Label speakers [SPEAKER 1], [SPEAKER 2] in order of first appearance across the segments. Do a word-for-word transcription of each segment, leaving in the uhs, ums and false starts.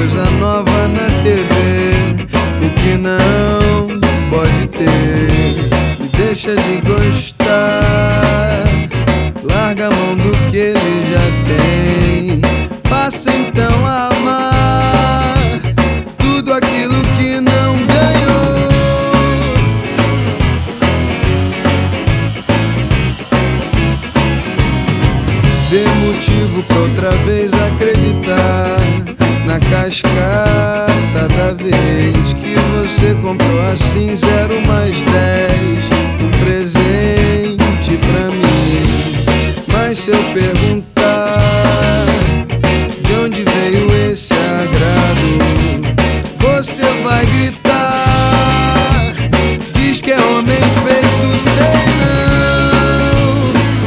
[SPEAKER 1] coisa nova na T V, o que não pode ter. E deixa de gostar, larga a mão do que ele já tem. Passa então a amar tudo aquilo que não ganhou. Dê motivo pra outra vez acreditar na cascata da vez que você comprou assim, zero mais dez, um presente pra mim. Mas se eu perguntar de onde veio esse agrado, você vai gritar, diz que é homem feito, sei não.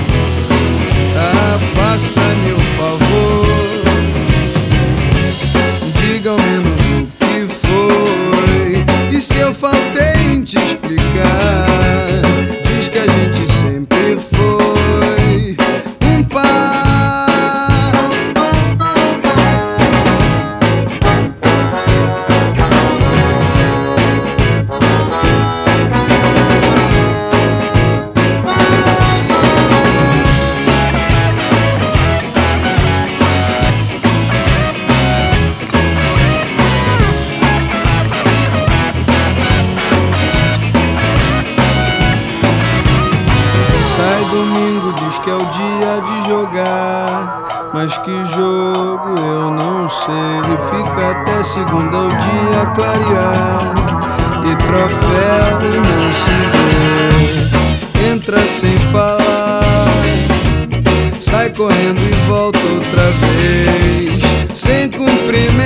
[SPEAKER 1] Ah, faça-me um favor, diga ao menos o que foi. E se eu faltei em te explicar, diz que a gente sempre foi um par. Sai domingo, diz que é o dia de jogar, mas que jogo eu não sei. Fica até segunda o dia clarear e troféu não se vê. Entra sem falar, sai correndo e volta outra vez, sem cumprir